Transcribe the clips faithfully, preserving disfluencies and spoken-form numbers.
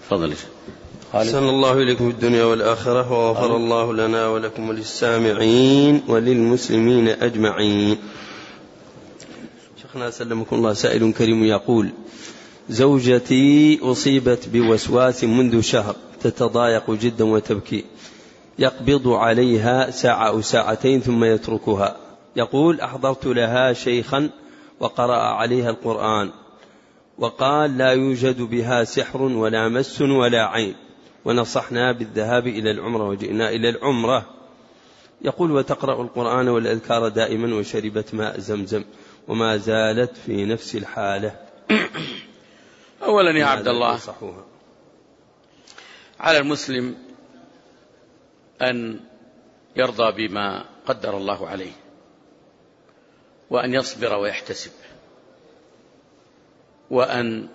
تفضل. أحسن الله إليكم في الدنيا والآخرة، وغفر الله لنا ولكم وللسامعين وللمسلمين أجمعين. شيخنا سلمكم الله، سائل كريم يقول: زوجتي أصيبت بوسواس منذ شهر، تتضايق جدا وتبكي، يقبض عليها ساعة أو ساعتين ثم يتركها. يقول: أحضرت لها شيخا وقرأ عليها القرآن وقال لا يوجد بها سحر ولا مس ولا عين، ونصحنا بالذهاب إلى العمرة وجئنا إلى العمرة. يقول: وتقرأ القرآن والأذكار دائما وشربت ماء زمزم وما زالت في نفس الحالة. أولا يا عبد الله، على المسلم أن يرضى بما قدر الله عليه، وأن يصبر ويحتسب، وأن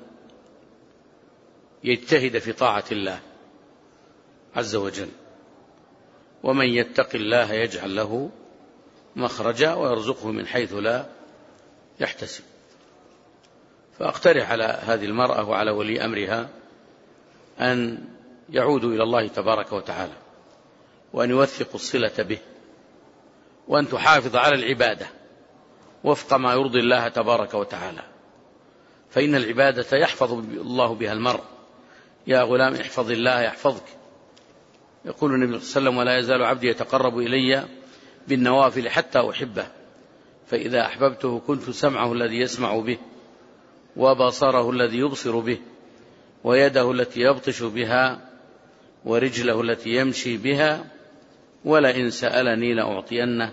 يجتهد في طاعة الله عز وجل. ومن يتق الله يجعل له مخرجا ويرزقه من حيث لا يحتسب. فأقترح على هذه المرأة وعلى ولي أمرها أن يعودوا إلى الله تبارك وتعالى، وأن يوثقوا الصلة به، وأن تحافظ على العبادة وفق ما يرضي الله تبارك وتعالى، فإن العبادة يحفظ الله بها المرء. يا غلام احفظ الله يحفظك. يقول النبي صلى الله عليه وسلم: ولا يزال عبدي يتقرب إلي بالنوافل حتى أحبه، فإذا أحببته كنت سمعه الذي يسمع به، وبصره الذي يبصر به، ويده التي يبطش بها، ورجله التي يمشي بها، ولئن سألني لأعطينه،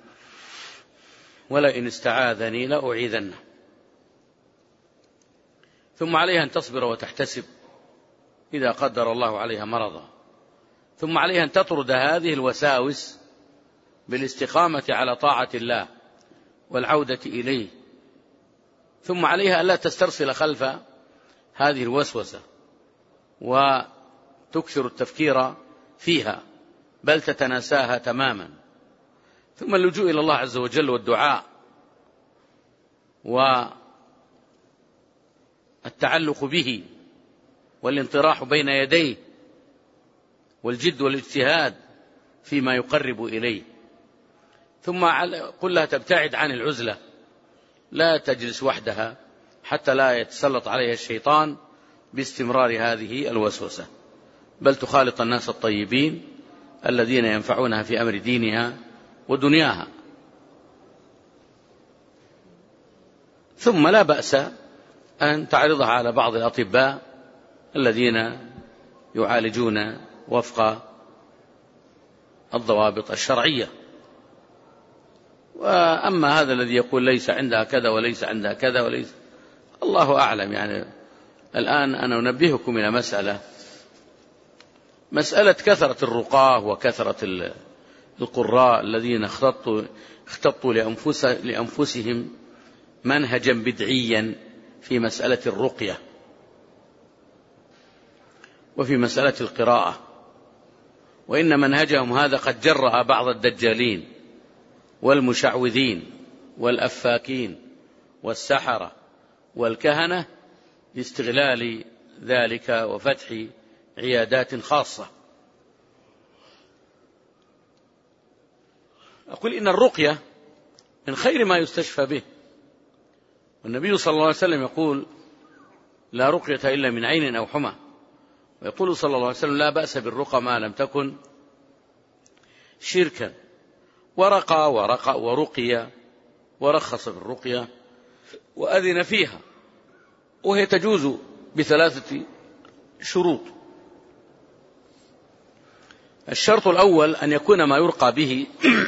ولئن استعاذني لأعيذنه. ثم عليها أن تصبر وتحتسب إذا قدر الله عليها مرضا، ثم عليها أن تطرد هذه الوساوس بالاستقامة على طاعة الله والعودة إليه، ثم عليها ألا تسترسل خلف هذه الوسوسة وتكثر التفكير فيها، بل تتناساها تماما. ثم اللجوء إلى الله عز وجل والدعاء والتعلق به والانطراح بين يديه والجد والاجتهاد فيما يقرب إليه. ثم قل لها تبتعد عن العزلة، لا تجلس وحدها حتى لا يتسلط عليها الشيطان باستمرار هذه الوسوسة، بل تخالط الناس الطيبين الذين ينفعونها في أمر دينها ودنياها. ثم لا بأس أن تعرضها على بعض الأطباء الذين يعالجون وفق الضوابط الشرعية. وأما هذا الذي يقول ليس عندها كذا وليس عندها كذا وليس، الله أعلم. يعني الآن أنا أنبهكم إلى مسألة مسألة كثرة الرقاة وكثرة القراء الذين اختطوا, اختطوا لأنفس لأنفسهم منهجا بدعيا في مسألة الرقية وفي مسألة القراءة، وإن منهجهم هذا قد جرأ بعض الدجالين والمشعوذين والأفاكين والسحرة والكهنة لاستغلال ذلك وفتح عيادات خاصة. أقول إن الرقية من خير ما يستشفى به، والنبي صلى الله عليه وسلم يقول: لا رقية إلا من عين أو حمى. ويقول صلى الله عليه وسلم: لا بأس بالرقى ما لم تكن شركا. ورقى ورقى ورقية ورخص بالرقية وأذن فيها، وهي تجوز بثلاثة شروط. الشرط الأول أن يكون ما يرقى به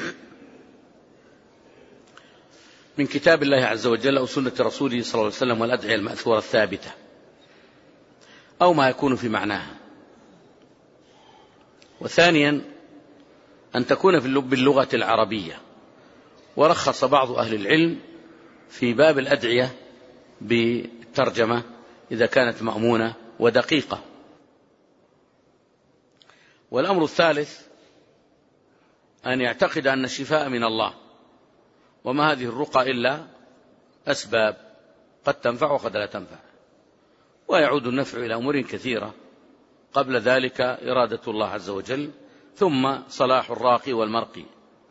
من كتاب الله عز وجل أو سنة رسوله صلى الله عليه وسلم والأدعية المأثورة الثابتة، أو ما يكون في معناها. وثانيا أن تكون باللغة العربية. ورخص بعض أهل العلم في باب الأدعية بالترجمة إذا كانت مأمونة ودقيقة. والأمر الثالث أن يعتقد أن الشفاء من الله، وما هذه الرقى إلا أسباب قد تنفع وقد لا تنفع، ويعود النفع إلى أمور كثيرة قبل ذلك إرادة الله عز وجل، ثم صلاح الراقي والمرقي.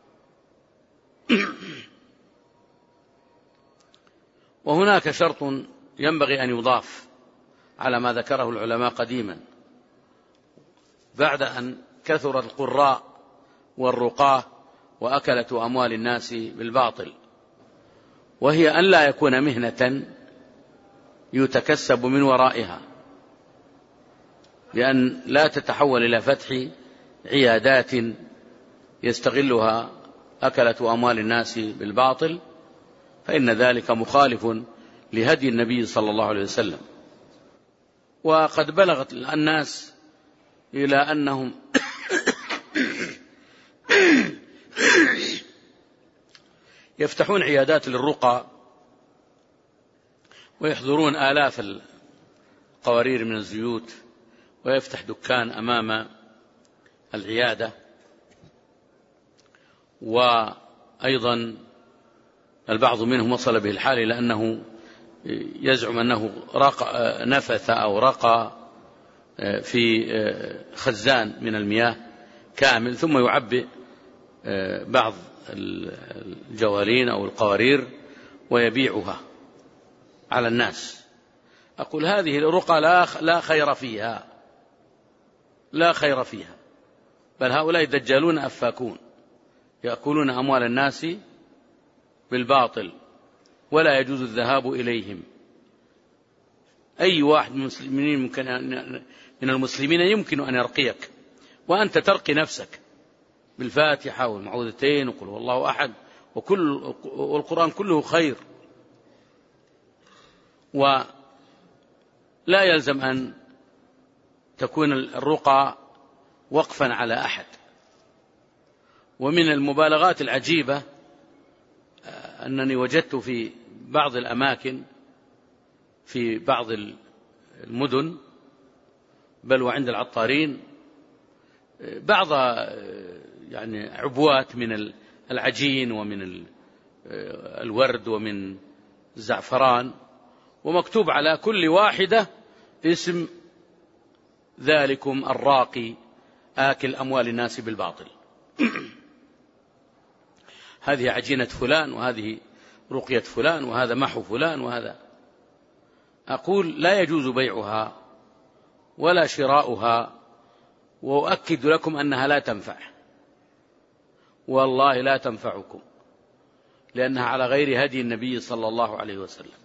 وهناك شرط ينبغي أن يضاف على ما ذكره العلماء قديما بعد أن كثر القراء والرقاة وأكلة أموال الناس بالباطل، وهي أن لا يكون مهنة يتكسب من ورائها، لأن لا تتحول إلى فتح عيادات يستغلها أكلة أموال الناس بالباطل، فإن ذلك مخالف لهدي النبي صلى الله عليه وسلم. وقد بلغت الناس إلى أنهم يفتحون عيادات للرقى ويحضرون آلاف القوارير من الزيوت، ويفتح دكان أمام العيادة. وأيضا البعض منهم وصل به الحال إلى أنه يزعم أنه رقى نفث أو رقى في خزان من المياه كامل، ثم يعبئ بعض الجوالين أو القوارير ويبيعها على الناس. أقول هذه الرقى لا خير فيها، لا خير فيها، بل هؤلاء دجالون أفاكون يأكلون أموال الناس بالباطل، ولا يجوز الذهاب إليهم. أي واحد من المسلمين ممكن من المسلمين يمكن أن يرقيك، وأنت ترقي نفسك بالفاتحة والمعوذتين وقل هو الله أحد، وكل والقرآن كله خير. ولا يلزم أن تكون الرقى وقفا على أحد. ومن المبالغات العجيبة أنني وجدت في بعض الأماكن في بعض المدن بل وعند العطارين بعض يعني عبوات من العجين ومن الورد ومن الزعفران، ومكتوب على كل واحدة اسم ذلكم الراقي آكل أموال الناس بالباطل. هذه عجينة فلان، وهذه رقية فلان، وهذا محو فلان، وهذا. أقول لا يجوز بيعها ولا شراؤها، وأؤكد لكم أنها لا تنفع، والله لا تنفعكم، لأنها على غير هدي النبي صلى الله عليه وسلم،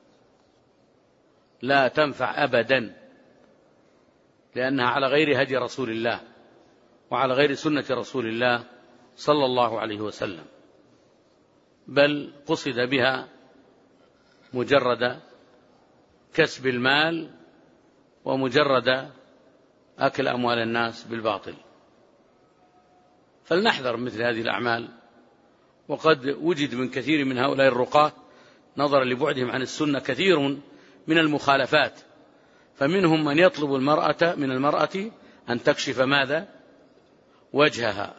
لا تنفع أبدا، لأنها على غير هدي رسول الله وعلى غير سنة رسول الله صلى الله عليه وسلم، بل قصد بها مجرد كسب المال ومجرد أكل أموال الناس بالباطل. فلنحذر مثل هذه الأعمال. وقد وجد من كثير من هؤلاء الرقاة نظرا لبعدهم عن السنة كثير من المخالفات، فمنهم من يطلب المرأة من المرأة أن تكشف ماذا؟ وجهها،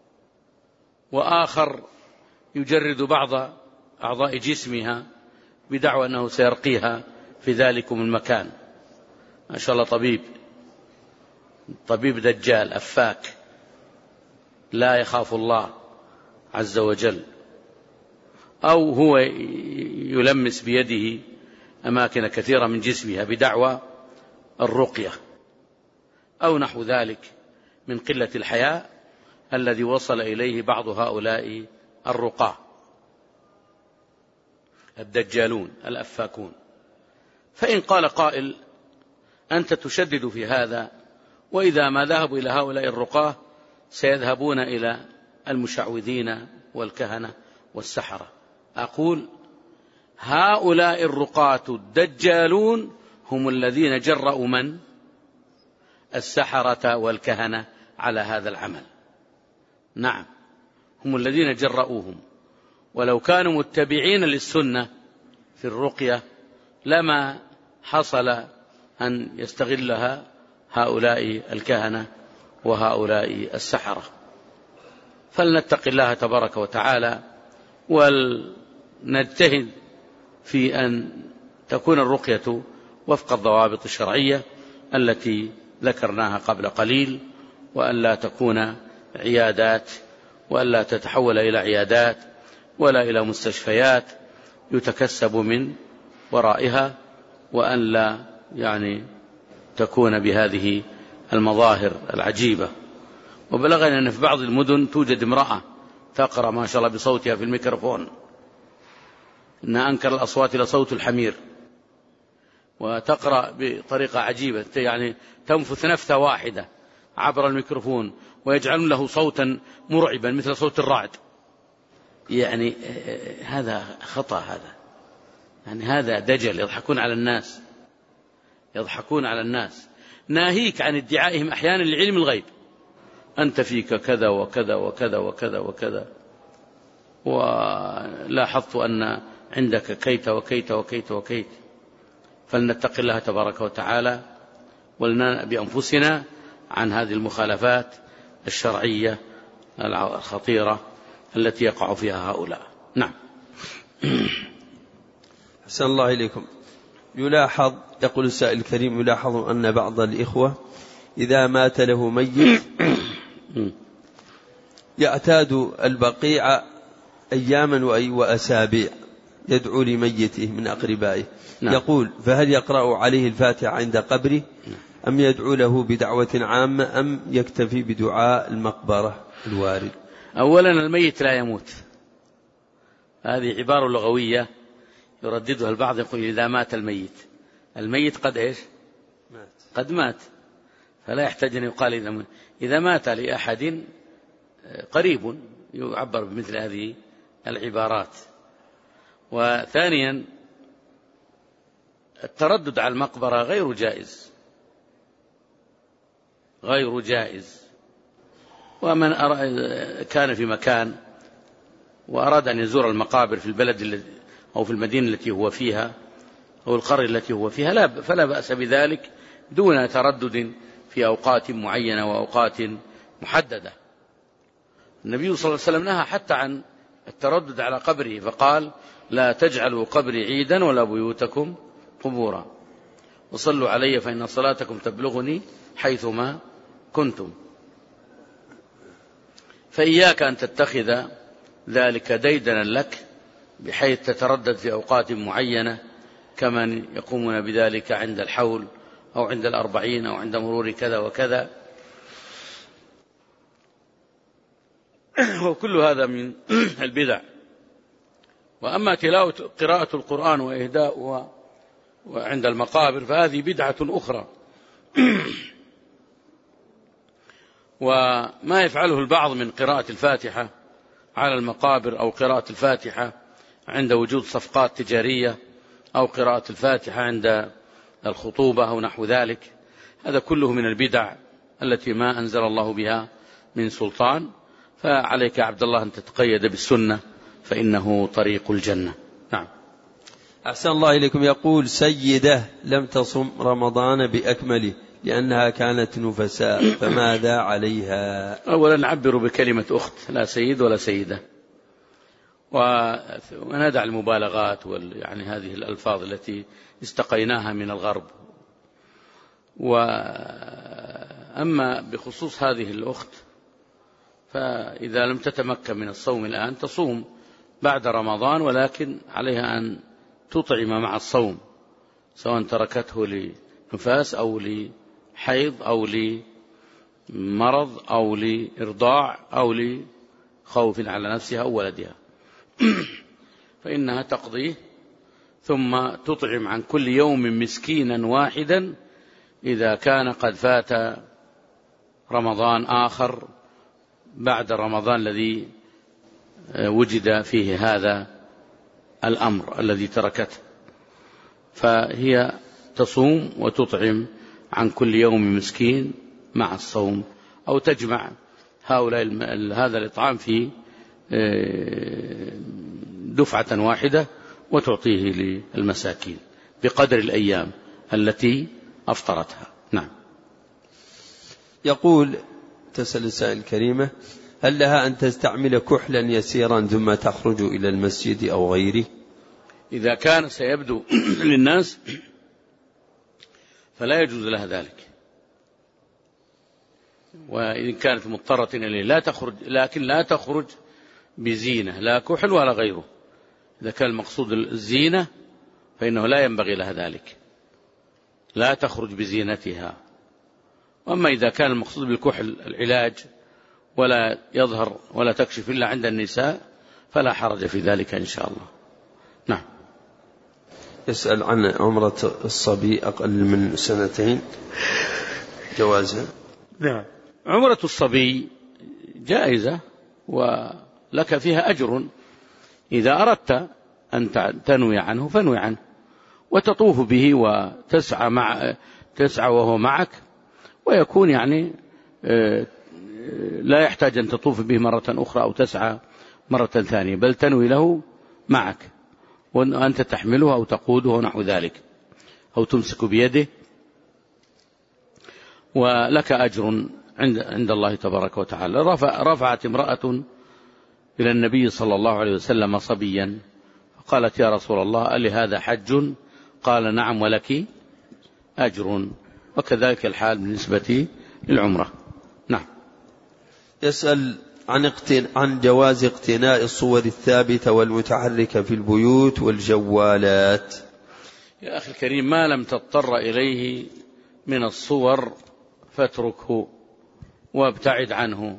وآخر يجرد بعض أعضاء جسمها بدعوى أنه سيرقيها في ذلكم المكان. ما شاء الله طبيب طبيب دجال أفاك لا يخاف الله عز وجل، أو هو يلمس بيده أماكن كثيرة من جسمها بدعوى الرقية، أو نحو ذلك من قلة الحياء الذي وصل إليه بعض هؤلاء الرقاة الدجالون الأفاكون. فإن قال قائل أنت تشدد في هذا، وإذا ما ذهبوا إلى هؤلاء الرقاة سيذهبون إلى المشعوذين والكهنة والسحرة، أقول هؤلاء الرقاة الدجالون هم الذين جرؤوا من؟ السحرة والكهنة على هذا العمل. نعم، هم الذين جرؤوهم، ولو كانوا متبعين للسنة في الرقية لما حصل أن يستغلها هؤلاء الكهنة وهؤلاء السحرة. فلنتق الله تبارك وتعالى ولنجتهد في أن تكون الرقية وفق الضوابط الشرعية التي ذكرناها قبل قليل، وأن لا تكون عيادات، وأن لا تتحول إلى عيادات ولا إلى مستشفيات يتكسب من ورائها، وأن لا يعني تكون بهذه المظاهر العجيبة. وبلغنا أن في بعض المدن توجد امرأة تقرأ ما شاء الله بصوتها في الميكروفون، إن أنكر الأصوات لصوت الحمير، وتقرأ بطريقة عجيبة، يعني تنفث نفثة واحدة عبر الميكروفون ويجعلون له صوتا مرعبا مثل صوت الرعد. يعني هذا خطأ، هذا يعني هذا دجل، يضحكون على الناس، يضحكون على الناس. ناهيك عن ادعائهم أحيانا لعلم الغيب، أنت فيك كذا وكذا وكذا وكذا وكذا، ولاحظت أن عندك كيت وكيت وكيت وكيت. فلنتق الله تبارك وتعالى ولننأ بأنفسنا عن هذه المخالفات الشرعية الخطيرة التي يقع فيها هؤلاء. نعم. أحسن الله إليكم. يلاحظ، يقول السائل الكريم، يلاحظ أن بعض الإخوة إذا مات له ميت يعتاد البقيع أياما وأسابيع يدعو لميته من أقربائه. نعم. يقول فهل يقرأ عليه الفاتحة عند قبره أم يدعو له بدعوة عامة أم يكتفي بدعاء المقبرة الوارد؟ أولا الميت لا يموت، هذه عبارة لغوية يرددها البعض، يقول إذا مات الميت، الميت قد إيش؟ مات. قد مات، فلا يحتاج أن يقال إذا مات. إذا مات لأحد قريب يعبر بمثل هذه العبارات. وثانيا التردد على المقبرة غير جائز، غير جائز. ومن كان في مكان وأراد أن يزور المقابر في البلد أو في المدينة التي هو فيها أو القرية التي هو فيها لا فلا بأس بذلك دون تردد في أوقات معينة وأوقات محددة. النبي صلى الله عليه وسلم نهى حتى عن التردد على قبره، فقال لا تجعلوا قبري عيدا ولا بيوتكم قبورا، وصلوا علي فإن صلاتكم تبلغني حيثما كنتم. فإياك أن تتخذ ذلك ديدنا لك بحيث تتردد في أوقات معينة كمن يقومون بذلك عند الحول أو عند الأربعين أو عند مرور كذا وكذا. وكل هذا من البدع. وأما تلاوة قراءة القرآن وإهداؤها وعند المقابر فهذه بدعة أخرى. وما يفعله البعض من قراءة الفاتحة على المقابر أو قراءة الفاتحة عند وجود صفقات تجارية أو قراءة الفاتحة عند الخطوبة أو نحو ذلك، هذا كله من البدع التي ما أنزل الله بها من سلطان. فعليك عبد الله أن تتقيد بالسنة فإنه طريق الجنة. نعم. أحسن الله إليكم. يقول سيدة لم تصم رمضان بأكمله لأنها كانت نفساء، فماذا عليها؟ أولا نعبر بكلمة أخت، لا سيد ولا سيدة، وندع المبالغات وال يعني هذه الألفاظ التي استقيناها من الغرب. وأما بخصوص هذه الأخت فإذا لم تتمكن من الصوم الآن تصوم بعد رمضان، ولكن عليها أن تطعم مع الصوم، سواء تركته لنفاس أو لحيض أو لمرض أو لإرضاع أو لخوف على نفسها أو ولدها فإنها تقضيه، ثم تطعم عن كل يوم مسكينا واحدا إذا كان قد فات رمضان آخر بعد رمضان الذي وجد فيه هذا الأمر الذي تركته. فهي تصوم وتطعم عن كل يوم مسكين مع الصوم، أو تجمع هؤلاء هذا الإطعام في دفعة واحدة وتعطيه للمساكين بقدر الأيام التي أفطرتها. نعم. يقول تسأل السائل الكريمة هل لها أن تستعمل كحلا يسيرا ثم تخرج إلى المسجد أو غيره؟ إذا كان سيبدو للناس فلا يجوز لها ذلك، وإن كانت مضطرة إليه لا تخرج، لكن لا تخرج بزينة لا كحل ولا غيره. إذا كان المقصود الزينة فإنه لا ينبغي لها ذلك، لا تخرج بزينتها. وأما إذا كان المقصود بالكحل العلاج ولا يظهر ولا تكشف إلا عند النساء فلا حرج في ذلك إن شاء الله. نعم. يسأل عن عمرة الصبي أقل من سنتين جوازها. نعم. عمرة الصبي جائزة ولك فيها أجر إذا أردت أن تنوي عنه فانوي عنه وتطوف به وتسعى مع تسعى وهو معك، ويكون يعني لا يحتاج أن تطوف به مرة أخرى أو تسعى مرة ثانية، بل تنوي له معك وأنت تحمله أو تقوده ونحو ذلك أو تمسك بيده، ولك أجر عند عند الله تبارك وتعالى. رفع رفعت امرأة إلى النبي صلى الله عليه وسلم صبيا فقالت: يا رسول الله ألي هذا حج؟ قال: نعم ولك أجر. وكذلك الحال بالنسبة للعمرة. نعم. يسأل عن عن جواز اقتناء الصور الثابتة والمتحركة في البيوت والجوالات. يا أخي الكريم، ما لم تضطر إليه من الصور فاتركه وابتعد عنه،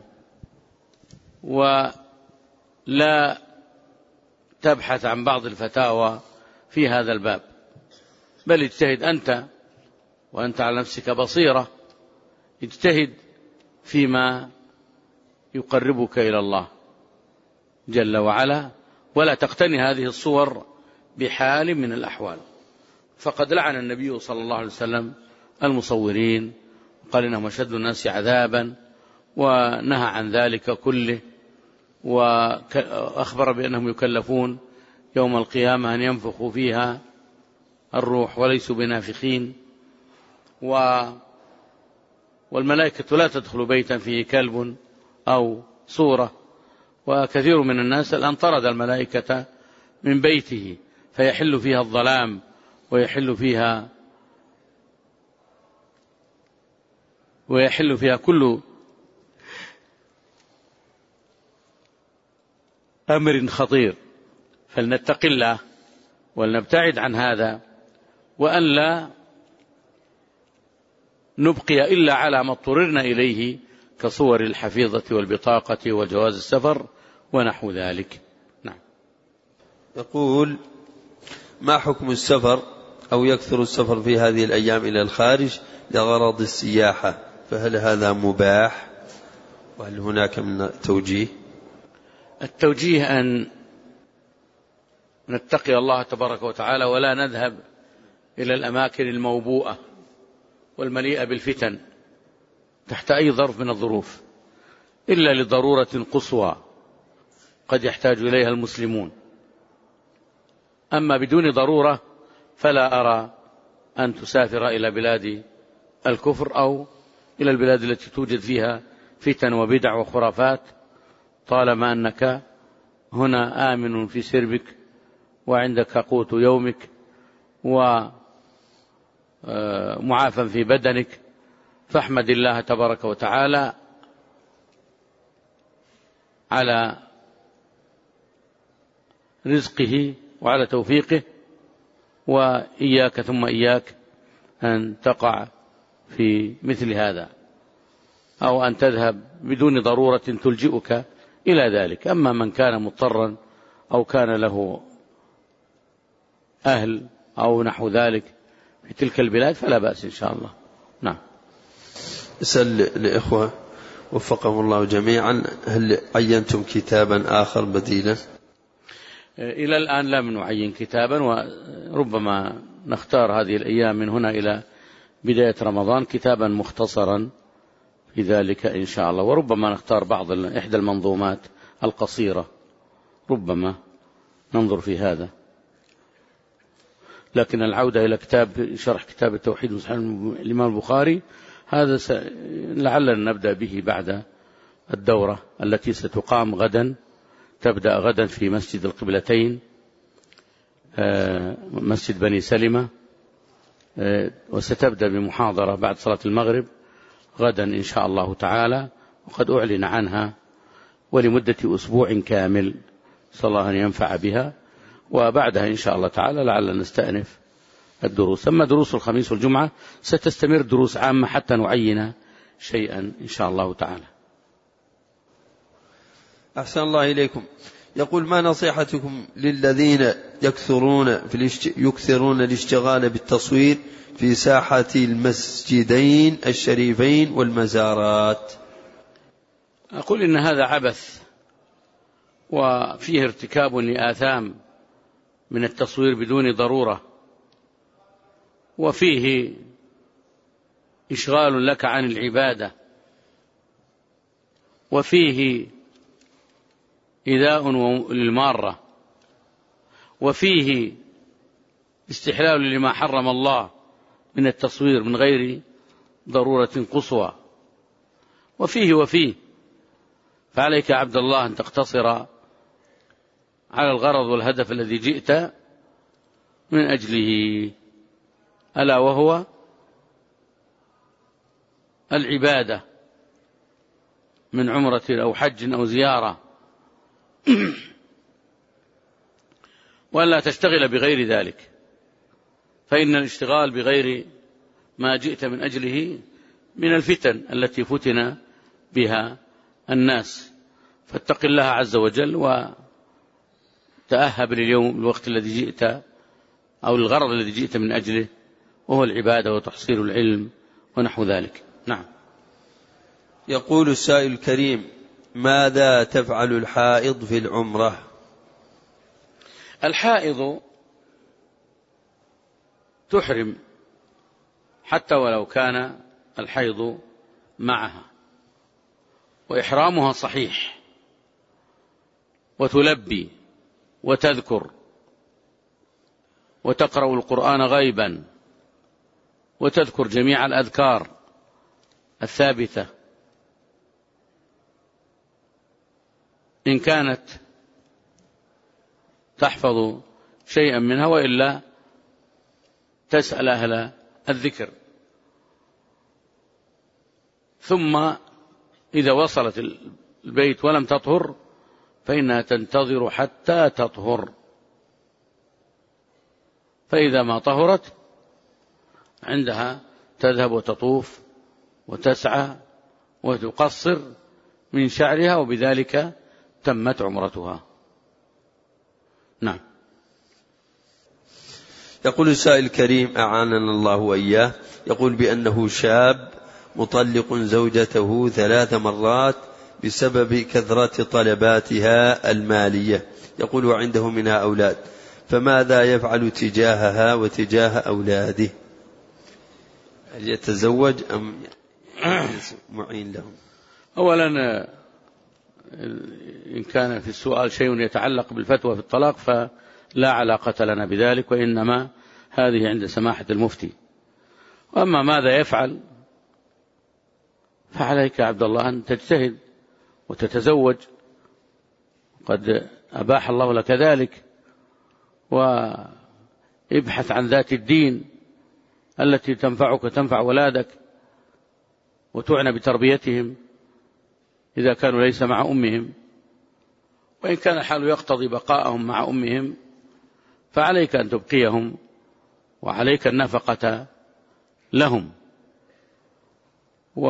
ولا تبحث عن بعض الفتاوى في هذا الباب، بل اجتهد أنت وأنت على نفسك بصيرة، اجتهد فيما يقربك إلى الله جل وعلا، ولا تقتني هذه الصور بحال من الأحوال. فقد لعن النبي صلى الله عليه وسلم المصورين، قال إنهم أشد الناس عذابا، ونهى عن ذلك كله، وأخبر بأنهم يكلفون يوم القيامة أن ينفخوا فيها الروح وليسوا بنافخين، و والملائكة لا تدخل بيتا فيه كلب أو صورة. وكثير من الناس الآن طرد الملائكة من بيته فيحل فيها الظلام ويحل فيها ويحل فيها كل أمر خطير. فلنتق الله ولنبتعد عن هذا، وأن لا نبقي إلا على ما اضطررنا إليه كصور الحفيظة والبطاقة وجواز السفر ونحو ذلك. نعم. يقول: ما حكم السفر أو يكثر السفر في هذه الأيام إلى الخارج لغرض السياحة، فهل هذا مباح وهل هناك من توجيه؟ التوجيه أن نتقي الله تبارك وتعالى ولا نذهب إلى الأماكن الموبوءة والمليئة بالفتن تحت أي ظرف من الظروف، إلا لضرورة قصوى قد يحتاج إليها المسلمون. أما بدون ضرورة فلا أرى أن تسافر إلى بلاد الكفر أو إلى البلاد التي توجد فيها فتن وبدع وخرافات، طالما أنك هنا آمن في سربك وعندك قوت يومك ومعافى في بدنك، فاحمد الله تبارك وتعالى على رزقه وعلى توفيقه، وإياك ثم إياك أن تقع في مثل هذا أو أن تذهب بدون ضرورة تلجئك إلى ذلك. أما من كان مضطرا أو كان له أهل أو نحو ذلك في تلك البلاد فلا بأس إن شاء الله. نعم. اسأل الإخوة وفقهم الله جميعا: هل عينتم كتابا آخر بديلا؟ إلى الآن لم نعين كتابا، وربما نختار هذه الأيام من هنا إلى بداية رمضان كتابا مختصرا في ذلك إن شاء الله، وربما نختار بعض إحدى المنظومات القصيرة، ربما ننظر في هذا. لكن العودة إلى كتاب شرح كتاب التوحيد صحيح الإمام البخاري هذا س... لعلنا نبدأ به بعد الدورة التي ستقام غدا، تبدأ غدا في مسجد القبلتين مسجد بني سلمة، وستبدأ بمحاضرة بعد صلاة المغرب غدا إن شاء الله تعالى، وقد أعلن عنها، ولمدة أسبوع كامل، صلى الله أن ينفع بها. وبعدها إن شاء الله تعالى لعل نستأنف الدروس. أما دروس الخميس والجمعة ستستمر دروس عامة حتى نعين شيئا إن شاء الله تعالى. أحسن الله إليكم. يقول: ما نصيحتكم للذين يكثرون في الاشت... يكثرون الاشتغال بالتصوير في ساحة المسجدين الشريفين والمزارات؟ أقول إن هذا عبث، وفيه ارتكاب لآثام من التصوير بدون ضرورة، وفيه إشغال لك عن العبادة، وفيه إيذاء للمارة، وفيه استحلال لما حرم الله من التصوير من غير ضرورة قصوى، وفيه وفيه. فعليك يا عبد الله أن تقتصر على الغرض والهدف الذي جئت من أجله، ألا وهو العبادة من عمرة أو حج أو زيارة، ولا تشتغل بغير ذلك، فإن الاشتغال بغير ما جئت من أجله من الفتن التي فتن بها الناس. فاتق الله عز وجل وتأهب لليوم الوقت الذي جئت أو الغرض الذي جئت من أجله، وهو العبادة وتحصيل العلم ونحو ذلك. نعم. يقول السائل الكريم: ماذا تفعل الحائض في العمرة؟ الحائض تحرم حتى ولو كان الحيض معها، وإحرامها صحيح، وتلبي وتذكر وتقرأ القرآن غيبا، وتذكر جميع الأذكار الثابتة إن كانت تحفظ شيئا منها، وإلا تسأل أهل الذكر. ثم إذا وصلت البيت ولم تطهر فإنها تنتظر حتى تطهر، فإذا ما طهرت عندها تذهب وتطوف وتسعى وتقصر من شعرها، وبذلك تمت عمرتها. نعم. يقول السائل الكريم أعاننا الله وإياه، يقول بأنه شاب مطلق زوجته ثلاث مرات بسبب كثرة طلباتها المالية، يقول وعنده منها أولاد، فماذا يفعل تجاهها وتجاه أولاده؟ هل يتزوج أم معين لهم؟ أولا إن كان في السؤال شيء يتعلق بالفتوى في الطلاق فلا علاقة لنا بذلك، وإنما هذه عند سماحة المفتي. وأما ماذا يفعل فعليك يا عبد الله أن تجتهد وتتزوج، قد أباح الله لك ذلك، وابحث عن ذات الدين التي تنفعك تنفع ولادك، وتعنى بتربيتهم إذا كانوا ليس مع أمهم. وإن كان الحال يقتضي بقاءهم مع أمهم فعليك أن تبقيهم، وعليك النفقة لهم. و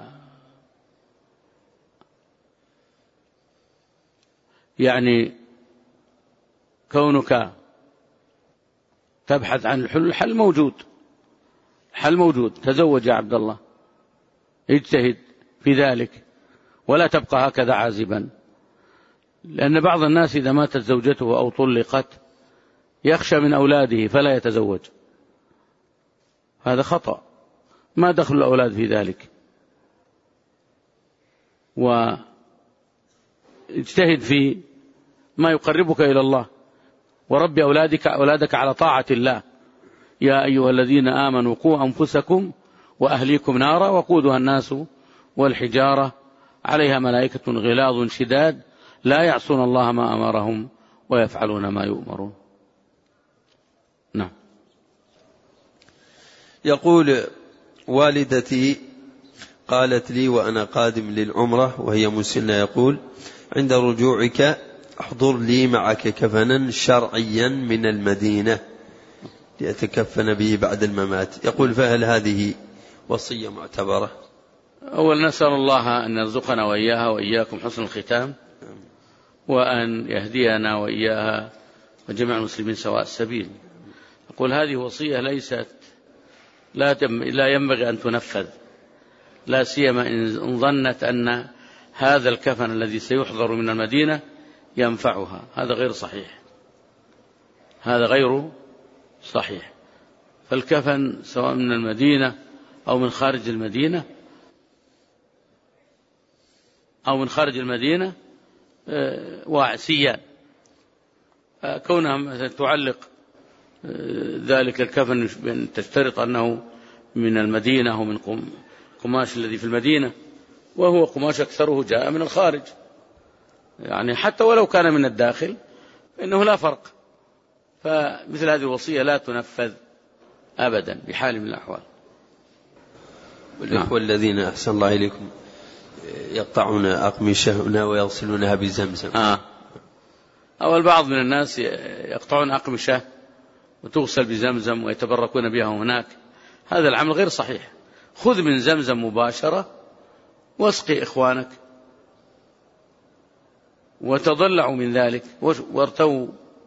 يعني كونك تبحث عن الحل، الحل موجود، الحل موجود. تزوج يا عبد الله، اجتهد في ذلك، ولا تبقى هكذا عازبا، لأن بعض الناس إذا ماتت زوجته أو طلقت يخشى من أولاده فلا يتزوج. هذا خطأ، ما دخل الأولاد في ذلك. واجتهد في ما يقربك إلى الله، وربي أولادك, أولادك على طاعة الله. يا أيها الذين آمنوا قوا أنفسكم وأهليكم نارا وقودها الناس والحجارة عليها ملائكة غلاظ شداد لا يعصون الله ما أمرهم ويفعلون ما يؤمرون. نعم. يقول والدتي قالت لي وأنا قادم للعمرة وهي مسنة يقول: عند رجوعك احضر لي معك كفنا شرعيا من المدينة لأتكفن به بعد الممات. يقول: فهل هذه وصية معتبرة؟ أولا نسأل الله أن يرزقنا وإياها وإياكم حسن الختام، وأن يهدينا وإياها وجميع المسلمين سواء السبيل. أقول هذه وصية ليست لا ينبغي أن تنفذ، لا سيما إن ظنت أن هذا الكفن الذي سيحضر من المدينة ينفعها. هذا غير صحيح، هذا غير صحيح. فالكفن سواء من المدينة أو من خارج المدينة أو من خارج المدينة واعسيا، كونها تعلق ذلك الكفن بأن تشترط أنه من المدينة أو من قماش الذي في المدينة، وهو قماش أكثره جاء من الخارج، يعني حتى ولو كان من الداخل فإنه لا فرق. فمثل هذه الوصية لا تنفذ أبدا بحال من الأحوال. والإخوة الذين أحسن الله إليكم يقطعون أقمشة ويغسلونها بزمزم. آه. أو البعض من الناس يقطعون أقمشة وتغسل بزمزم ويتبركون بها هناك. هذا العمل غير صحيح. خذ من زمزم مباشرة واسقي إخوانك وتضلعوا من ذلك وارتووا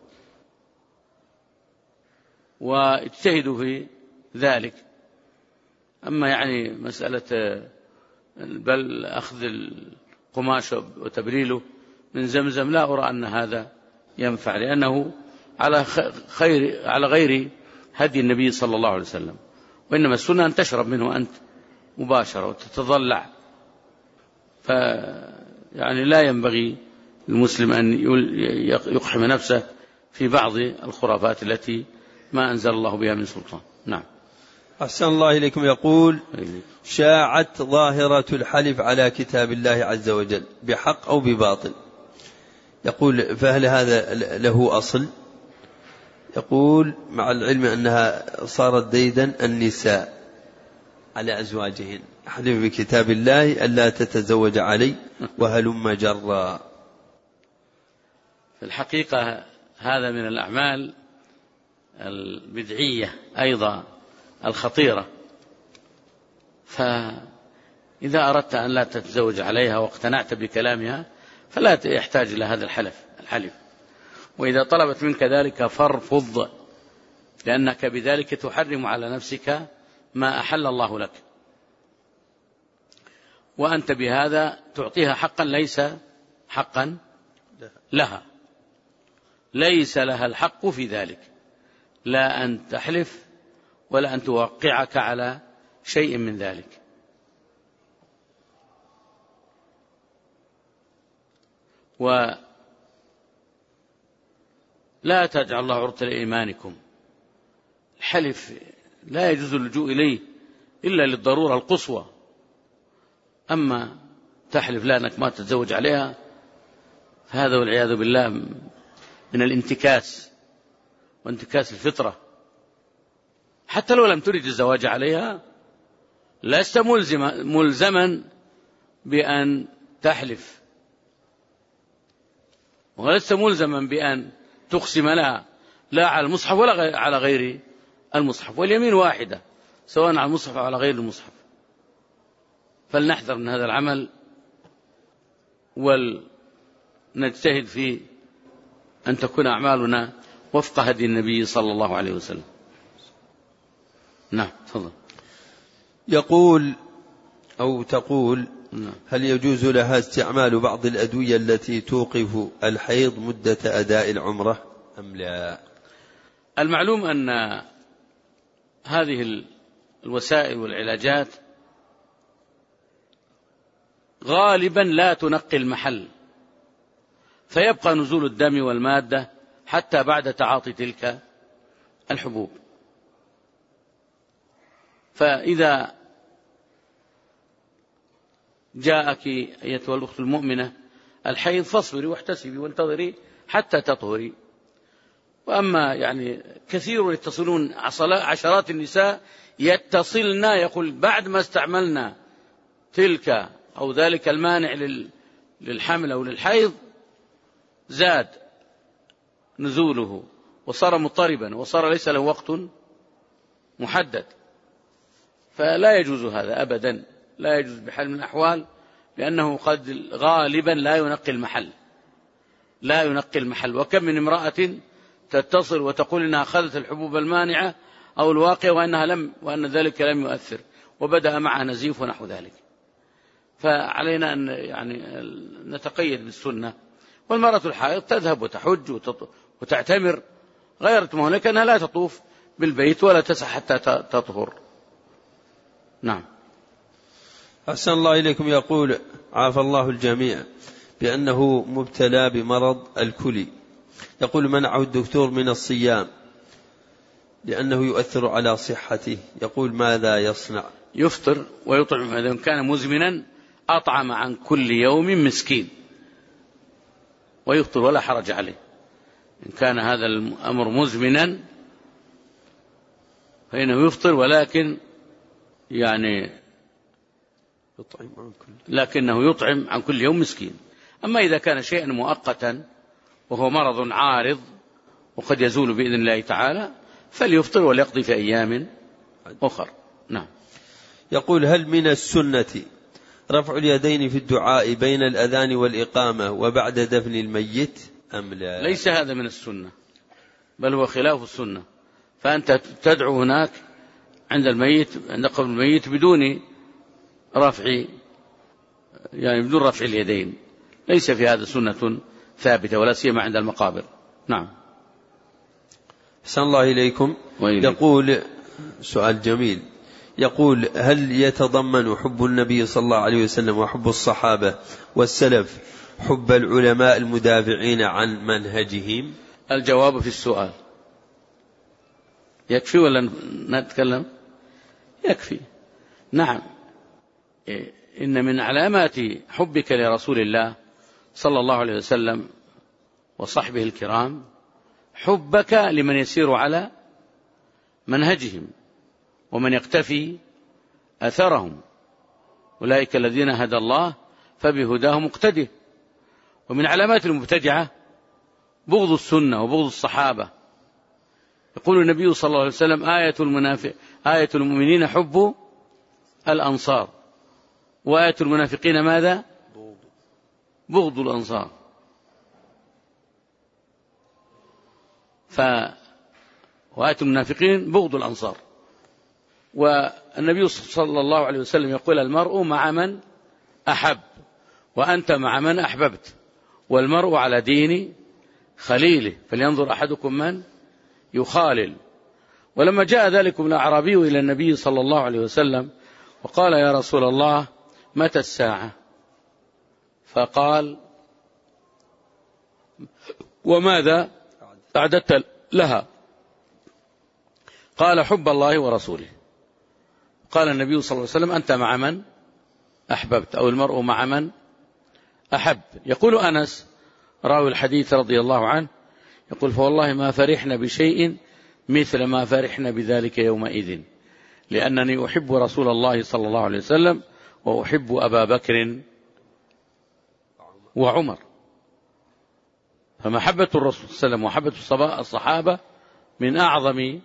واجتهدوا في ذلك. أما يعني مسألة بل أخذ القماش وتبريله من زمزم لا أرى أن هذا ينفع، لأنه على خير على غير هدي النبي صلى الله عليه وسلم، وإنما السنة أن تشرب منه أنت مباشرة وتتضلع. فيعني لا ينبغي للمسلم أن يقحم نفسه في بعض الخرافات التي ما أنزل الله بها من سلطان. نعم. أحسن الله إليكم. يقول: شاعت ظاهرة الحلف على كتاب الله عز وجل بحق أو بباطل. يقول: فهل هذا له أصل؟ يقول: مع العلم أنها صارت ديدا النساء على أزواجهن، أحلف بكتاب الله ألا تتزوج علي وهلم جرا. في الحقيقة هذا من الأعمال البدعية أيضا الخطيرة. فإذا أردت أن لا تتزوج عليها واقتنعت بكلامها فلا يحتاج إلى هذا الحلف الحلف وإذا طلبت منك ذلك فارفض، لأنك بذلك تحرم على نفسك ما أحل الله لك، وأنت بهذا تعطيها حقا ليس حقا لها، ليس لها الحق في ذلك، لا أن تحلف ولا أن توقعك على شيء من ذلك. ولا تجعل الله عرضة لإيمانكم. الحلف لا يجوز اللجوء إليه إلا للضرورة القصوى. أما تحلف لا أنك ما تتزوج عليها فهذا والعياذ بالله من الانتكاس وانتكاس الفطرة. حتى لو لم تريد الزواج عليها لست ملزما بأن تحلف، ولست ملزما بأن تقسم لها لا على المصحف ولا على غير المصحف، واليمين واحدة سواء على المصحف أو على غير المصحف. فلنحذر من هذا العمل ولنجتهد في أن تكون أعمالنا وفق هدي النبي صلى الله عليه وسلم. نعم تفضل. يقول أو تقول: نعم. هل يجوز لها استعمال بعض الأدوية التي توقف الحيض مدة أداء العمرة أم لا؟ المعلوم أن هذه الوسائل والعلاجات غالبا لا تنقي المحل، فيبقى نزول الدم والمادة حتى بعد تعاطي تلك الحبوب. فإذا جاءك أيتها الأخت المؤمنة الحيض فاصبري واحتسبي وانتظري حتى تطهري. وأما يعني كثير يتصلون عشرات النساء يتصلن يقول بعد ما استعملنا تلك أو ذلك المانع للحمل أو للحيض زاد نزوله وصار مضطربا وصار ليس له وقت محدد، فلا يجوز هذا أبدا، لا يجوز بحال من الأحوال، لأنه قد غالبا لا ينقي المحل، لا ينقي المحل. وكم من امرأة تتصل وتقول إنها أخذت الحبوب المانعة أو الواقية وأنها لم وأن ذلك لم يؤثر وبدأ معها نزيف ونحو ذلك. فعلينا أن يعني نتقيد بالسنة. والمرأة الحائض تذهب وتحج وتعتمر غير مهلكة، لكنها لا تطوف بالبيت ولا تسعى حتى تطهر. نعم. أحسن الله إليكم. يقول عافى الله الجميع بأنه مبتلى بمرض الكلي، يقول منعه الدكتور من الصيام لأنه يؤثر على صحته، يقول ماذا يصنع؟ يفطر ويطعم، إذا كان مزمنا أطعم عن كل يوم مسكين ويفطر ولا حرج عليه. إن كان هذا الأمر مزمنا فإنه يفطر، ولكن يعني يطعم عن كل لكنه يطعم عن كل يوم مسكين. أما إذا كان شيئا مؤقتا وهو مرض عارض وقد يزول بإذن الله تعالى فليفطر وليقضي في أيام أخر. نعم. يقول هل من السنة رفع اليدين في الدعاء بين الأذان والإقامة وبعد دفن الميت أم لا؟ ليس هذا من السنة، بل هو خلاف السنة. فأنت تدعو هناك عند الميت عند قبر الميت بدون رفع يعني بدون رفع اليدين، ليس في هذا سنة ثابتة ولا سيما عند المقابر. نعم. أحسن الله إليكم. يقول سؤال جميل، يقول هل يتضمن حب النبي صلى الله عليه وسلم وحب الصحابة والسلف حب العلماء المدافعين عن منهجهم؟ الجواب في السؤال. يكفي ولا نتكلم؟ يكفي. نعم. إن من علامات حبك لرسول الله صلى الله عليه وسلم وصحبه الكرام حبك لمن يسير على منهجهم ومن يقتفي أثرهم، أولئك الذين هدى الله فبهداه مقتده. ومن علامات المبتدعة بغض السنة وبغض الصحابة. يقول النبي صلى الله عليه وسلم آية المنافق آية المؤمنين حب الأنصار، وآية المنافقين ماذا؟ بغض الأنصار. ف وآية المنافقين بغض الأنصار. والنبي صلى الله عليه وسلم يقول المرء مع من أحب، وأنت مع من أحببت، والمرء على دين خليله، فلينظر أحدكم من يخالل. ولما جاء ذلك الأعرابي إلى النبي صلى الله عليه وسلم وقال يا رسول الله متى الساعة؟ فقال وماذا أعددت لها؟ قال حب الله ورسوله. قال النبي صلى الله عليه وسلم أنت مع من أحببت، أو المرء مع من أحب. يقول أنس راوي الحديث رضي الله عنه يقول فوالله ما فرحنا بشيء مثل ما فرحنا بذلك يومئذ، لأنني أحب رسول الله صلى الله عليه وسلم وأحب أبا بكر وعمر. فمحبة الرسول صلى الله عليه وسلم ومحبة الصحابة من أعظم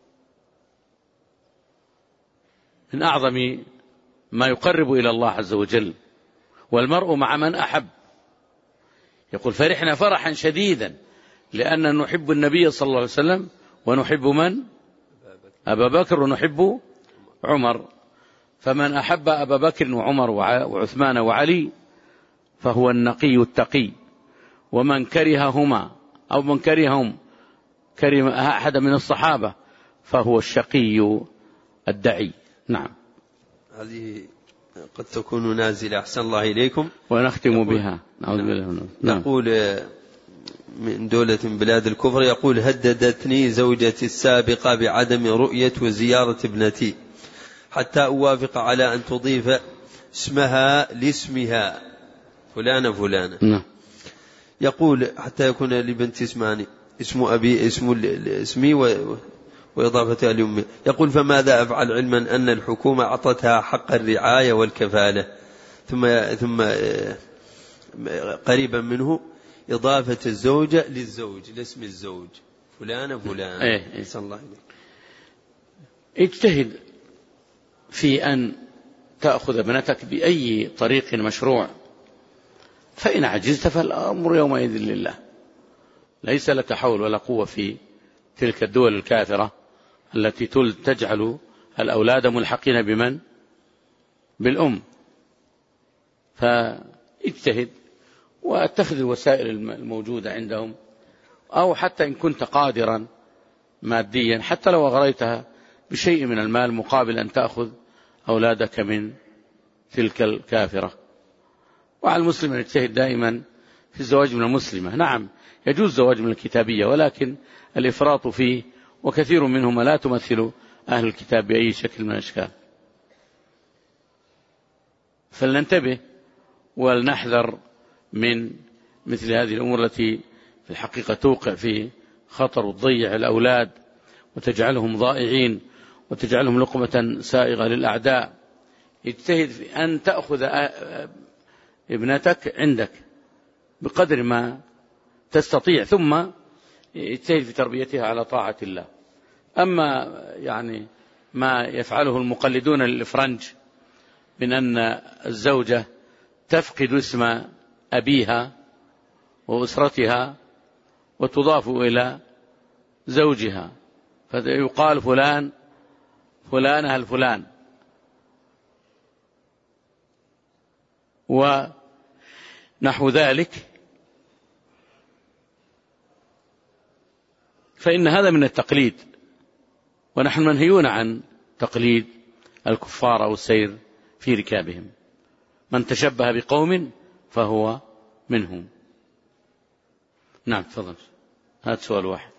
من أعظم ما يقرب إلى الله عز وجل. والمرء مع من أحب. يقول فرحنا فرحا شديدا لأن نحب النبي صلى الله عليه وسلم ونحب من؟ أبا بكر ونحب عمر. فمن أحب أبا بكر وعمر وعثمان وعلي فهو النقي التقي، ومن كرههما أو من كرههم كره أحد من الصحابة فهو الشقي الدعي. نعم. هذه قد تكون نازلة. أحسن الله إليكم. ونختم بها. نعوذ بالله. نعم. يقول من دولة من بلاد الكفر، يقول هددتني زوجتي السابقة بعدم رؤية وزيارة ابنتي حتى أوافق على أن تضيف اسمها لاسمها فلانة فلانة. نعم. يقول حتى يكون لبنتي اسماني، اسم أبي اسم اسمي وإضافتها لأمه. يقول فماذا أفعل علما أن الحكومة أعطتها حق الرعاية والكفالة، ثم ثم قريبا منه إضافة الزوجة للزوج لاسم الزوج فلانة فلان. إيه إيه. الله عليك. اجتهد في أن تأخذ ابنتك بأي طريق مشروع، فإن عجزت فالأمر يومئذ لله. ليس لك حول ولا قوة في تلك الدول الكافرة التي تجعل الأولاد ملحقين بمن؟ بالأم. فاجتهد واتخذ الوسائل الموجودة عندهم، أو حتى إن كنت قادرا ماديا حتى لو أغريتها بشيء من المال مقابل أن تأخذ أولادك من تلك الكافرة. وعلى المسلم أن يجتهد دائما في الزواج من المسلمة. نعم يجوز الزواج من الكتابية، ولكن الإفراط فيه، وكثير منهم لا تمثل أهل الكتاب بأي شكل من الأشكال. فلننتبه ولنحذر من مثل هذه الأمور التي في الحقيقة توقع في خطر وتضيع الأولاد وتجعلهم ضائعين وتجعلهم لقمة سائغة للأعداء. اجتهد في أن تأخذ ابنتك عندك بقدر ما تستطيع، ثم اجتهد في تربيتها على طاعة الله. أما يعني ما يفعله المقلدون للإفرنج من أن الزوجة تفقد اسم أبيها وأسرتها وتضاف إلى زوجها، فيقال فلان فلانة الفلان، ونحو ذلك، فإن هذا من التقليد، ونحن منهيون عن تقليد الكفار أو السير في ركابهم. من تشبه بقوم فهو منهم. نعم تفضل. هذا سؤال واحد.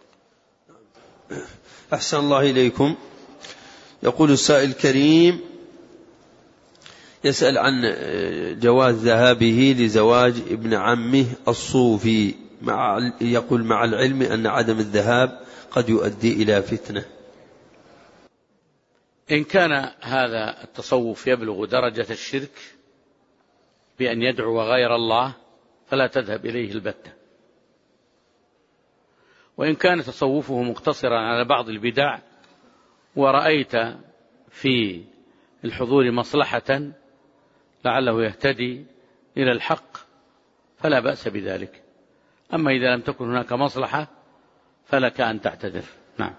أحسن الله إليكم. يقول السائل الكريم يسأل عن جواز ذهابه لزواج ابن عمه الصوفي، مع يقول مع العلم أن عدم الذهاب قد يؤدي إلى فتنة. إن كان هذا التصوف يبلغ درجة الشرك بأن يدعو غير الله فلا تذهب إليه البتة. وإن كان تصوفه مقتصرا على بعض البدع ورأيت في الحضور مصلحة لعله يهتدي إلى الحق فلا بأس بذلك. أما إذا لم تكن هناك مصلحة فلك أن تعتذر. نعم.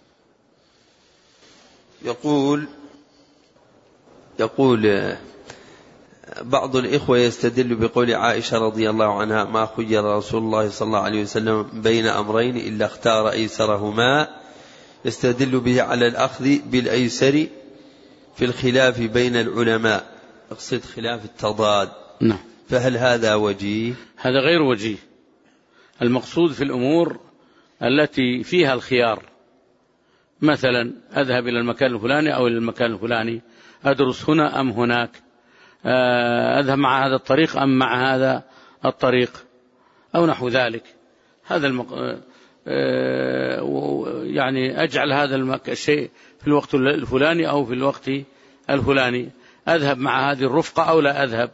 يقول يقول بعض الإخوة يستدل بقول عائشة رضي الله عنها ما خير رسول الله صلى الله عليه وسلم بين أمرين إلا اختار أيسرهما، يستدل به على الأخذ بالأيسر في الخلاف بين العلماء، اقصد خلاف التضاد. نعم. فهل هذا وجيه؟ هذا غير وجيه. المقصود في الأمور التي فيها الخيار، مثلا أذهب إلى المكان الفلاني أو إلى المكان الفلاني، أدرس هنا أم هناك، أذهب مع هذا الطريق أم مع هذا الطريق، أو نحو ذلك. هذا المق... يعني أجعل هذا المك... الشيء في الوقت الفلاني أو في الوقت الفلاني، أذهب مع هذه الرفقة أو لا أذهب،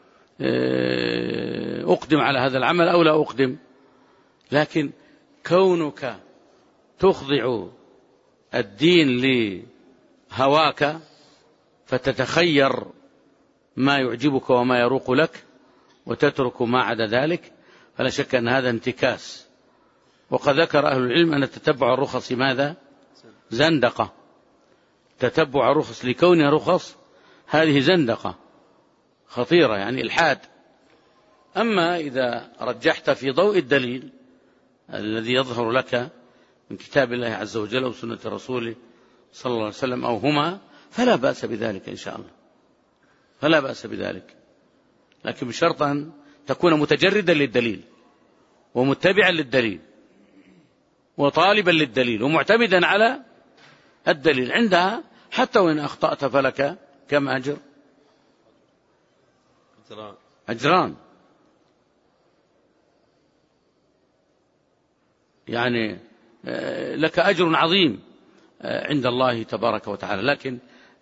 أقدم على هذا العمل أو لا أقدم. لكن كونك تخضع الدين لهواك فتتخير ما يعجبك وما يروق لك وتترك ما عدا ذلك، فلا شك أن هذا انتكاس. وقد ذكر أهل العلم أن تتبع الرخص ماذا؟ زندقة. تتبع الرخص لكونها رخص هذه زندقة خطيرة، يعني الحاد. أما إذا رجحت في ضوء الدليل الذي يظهر لك من كتاب الله عز وجل أو سنة رسوله صلى الله عليه وسلم أو هما، فلا بأس بذلك إن شاء الله، فلا بأس بذلك، لكن بشرط أن تكون متجردا للدليل ومتبعا للدليل وطالبا للدليل ومعتمدا على الدليل. عندها حتى وإن أخطأت فلك كم أجر؟ أجران. يعني لك أجر عظيم عند الله تبارك وتعالى. لكن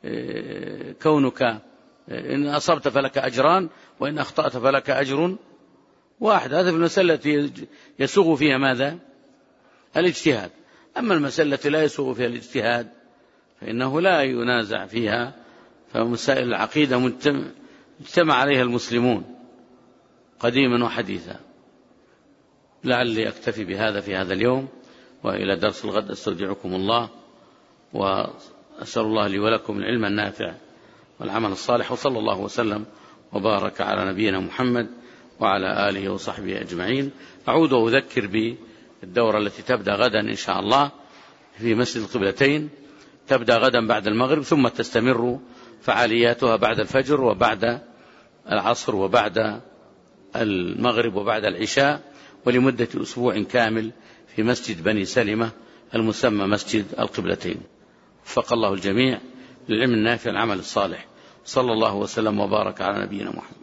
كونك إن أصبت فلك أجران وإن أخطأت فلك أجر واحد، هذا في المسألة التي يسوغ فيها ماذا؟ الاجتهاد. أما المسألة التي لا يسوغ فيها الاجتهاد فإنه لا ينازع فيها، فمسائل العقيدة مجتمع عليها المسلمون قديما وحديثا. لعلي أكتفي بهذا في هذا اليوم، وإلى درس الغد أستودعكم الله، وأسأل الله لي ولكم العلم النافع والعمل الصالح، وصلى الله وسلم وبارك على نبينا محمد وعلى آله وصحبه أجمعين. أعود وأذكر بالدورة التي تبدأ غدا إن شاء الله في مسجد القبلتين، تبدأ غدا بعد المغرب، ثم تستمر فعالياتها بعد الفجر وبعد العصر وبعد المغرب وبعد العشاء، ولمدة أسبوع كامل في مسجد بني سلمة المسمى مسجد القبلتين. وفق الله الجميع للعلم النافع العمل الصالح. صلى الله وسلم وبارك على نبينا محمد.